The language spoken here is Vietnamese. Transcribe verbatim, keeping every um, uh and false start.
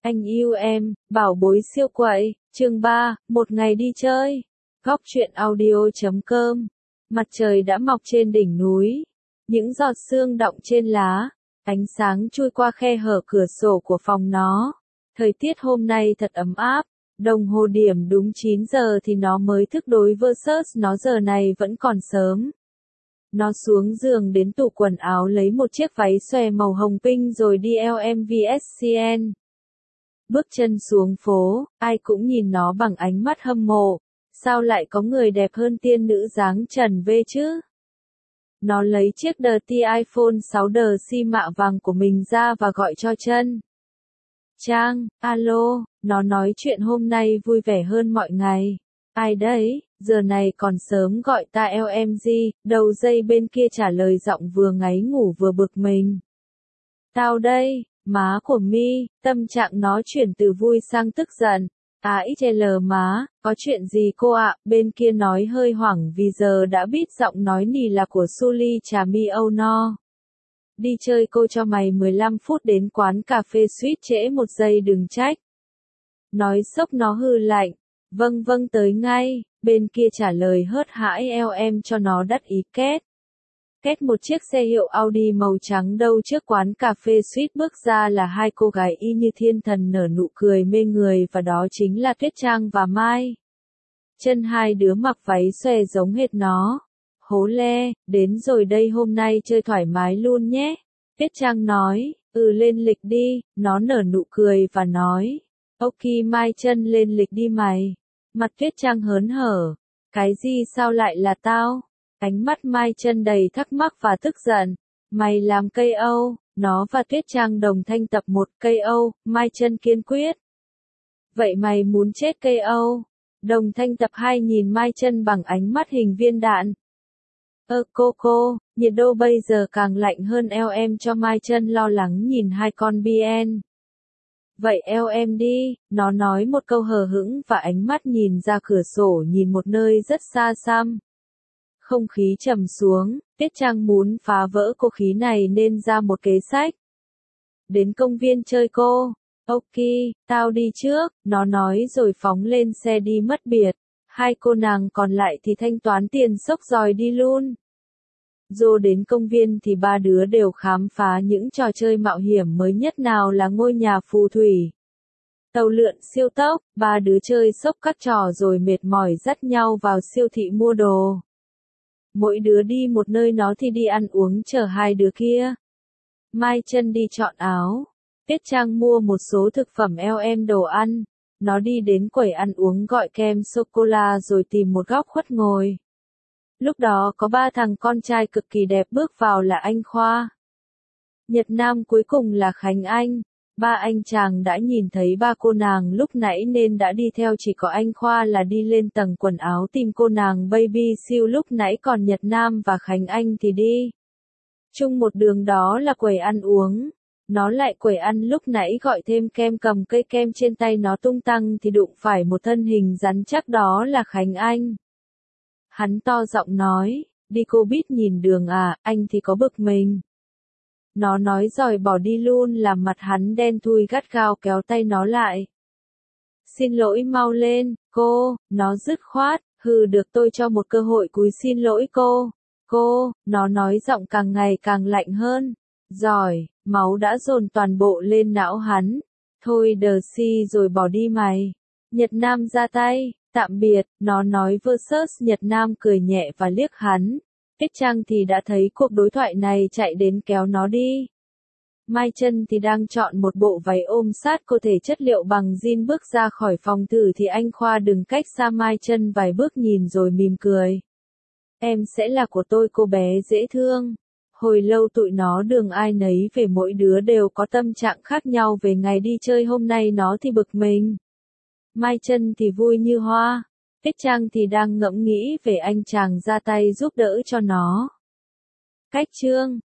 Anh yêu em, bảo bối siêu quậy, chương ba, một ngày đi chơi. Góc truyện audio chấm com. Mặt trời đã mọc trên đỉnh núi. Những giọt sương đọng trên lá. Ánh sáng chui qua khe hở cửa sổ của phòng nó. Thời tiết hôm nay thật ấm áp. Đồng hồ điểm đúng chín giờ thì nó mới thức đối versus nó giờ này vẫn còn sớm. Nó xuống giường đến tủ quần áo lấy một chiếc váy xòe màu hồng pink rồi đi lờ em vê ét xê en. Bước chân xuống phố, ai cũng nhìn nó bằng ánh mắt hâm mộ. Sao lại có người đẹp hơn tiên nữ dáng Trần V chứ? Nó lấy chiếc Dirty iPhone sáu S mạ vàng của mình ra và gọi cho Trân. Trang, alo, nó nói chuyện hôm nay vui vẻ hơn mọi ngày. Ai đấy, giờ này còn sớm gọi ta lờ em giê, đầu dây bên kia trả lời giọng vừa ngáy ngủ vừa bực mình. Tao đây, má của mi, tâm trạng nó chuyển từ vui sang tức giận. À ít lờ má, có chuyện gì cô ạ, bên kia nói hơi hoảng vì giờ đã biết giọng nói nì là của Suli Trà Mi Âu No. Đi chơi cô cho mày mười lăm phút đến quán cà phê suýt trễ một giây đừng trách. Nói sốc nó hư lạnh. Vâng vâng tới ngay, bên kia trả lời hớt hãi eo em cho nó đắt ý két. Két một chiếc xe hiệu Audi màu trắng đâu trước quán cà phê suýt bước ra là hai cô gái y như thiên thần nở nụ cười mê người và đó chính là Tuyết Trang và Mai. Chân hai đứa mặc váy xòe giống hệt nó. Hố le, đến rồi đây hôm nay chơi thoải mái luôn nhé. Tuyết Trang nói, ừ lên lịch đi, nó nở nụ cười và nói. Ok Mai chân lên lịch đi mày. Mặt Tuyết Trang hớn hở. Cái gì sao lại là tao? Ánh mắt Mai chân đầy thắc mắc và tức giận. Mày làm cây Âu, nó và Tuyết Trang đồng thanh tập một cây Âu, Mai chân kiên quyết. Vậy mày muốn chết cây Âu? Đồng thanh tập hai nhìn Mai chân bằng ánh mắt hình viên đạn. Ơ cô cô, nhiệt độ bây giờ càng lạnh hơn eo em cho Mai chân lo lắng nhìn hai con bê en. Vậy eo em đi, nó nói một câu hờ hững và ánh mắt nhìn ra cửa sổ nhìn một nơi rất xa xăm. Không khí trầm xuống, Tuyết Trang muốn phá vỡ cô khí này nên ra một kế sách. Đến công viên chơi cô. Ok, tao đi trước, nó nói rồi phóng lên xe đi mất biệt. Hai cô nàng còn lại thì thanh toán tiền xốc rồi đi luôn. Rồi đến công viên thì ba đứa đều khám phá những trò chơi mạo hiểm mới nhất nào là ngôi nhà phù thủy. Tàu lượn siêu tốc, ba đứa chơi xốc các trò rồi mệt mỏi dắt nhau vào siêu thị mua đồ. Mỗi đứa đi một nơi nó thì đi ăn uống chờ hai đứa kia. Mai chân đi chọn áo. Tuyết Trang mua một số thực phẩm lờ em đồ ăn. Nó đi đến quầy ăn uống gọi kem sô-cô-la rồi tìm một góc khuất ngồi. Lúc đó có ba thằng con trai cực kỳ đẹp bước vào là anh Khoa. Nhật Nam cuối cùng là Khánh Anh. Ba anh chàng đã nhìn thấy ba cô nàng lúc nãy nên đã đi theo chỉ có anh Khoa là đi lên tầng quần áo tìm cô nàng baby siêu lúc nãy còn Nhật Nam và Khánh Anh thì đi. Chung một đường đó là quầy ăn uống. Nó lại quầy ăn lúc nãy gọi thêm kem cầm cây kem trên tay nó tung tăng thì đụng phải một thân hình rắn chắc đó là Khánh Anh. Hắn to giọng nói, đi cô biết nhìn đường à, anh thì có bực mình. Nó nói rồi bỏ đi luôn làm mặt hắn đen thui gắt gao kéo tay nó lại. Xin lỗi mau lên, cô, nó dứt khoát, hừ được tôi cho một cơ hội cúi xin lỗi cô. Cô, nó nói giọng càng ngày càng lạnh hơn. Rồi, máu đã dồn toàn bộ lên não hắn. Thôi đờ si rồi bỏ đi mày. Nhật Nam ra tay. Tạm biệt, nó nói versus Nhật Nam cười nhẹ và liếc hắn. Tuyết Trang thì đã thấy cuộc đối thoại này chạy đến kéo nó đi. Mai chân thì đang chọn một bộ váy ôm sát cơ thể chất liệu bằng jean bước ra khỏi phòng thử thì anh Khoa đứng cách xa Mai chân vài bước nhìn rồi mỉm cười. Em sẽ là của tôi cô bé dễ thương. Hồi lâu tụi nó đường ai nấy về mỗi đứa đều có tâm trạng khác nhau về ngày đi chơi hôm nay nó thì bực mình. Mai chân thì vui như hoa. Tuyết Trang thì đang ngẫm nghĩ về anh chàng ra tay giúp đỡ cho nó. Cách chương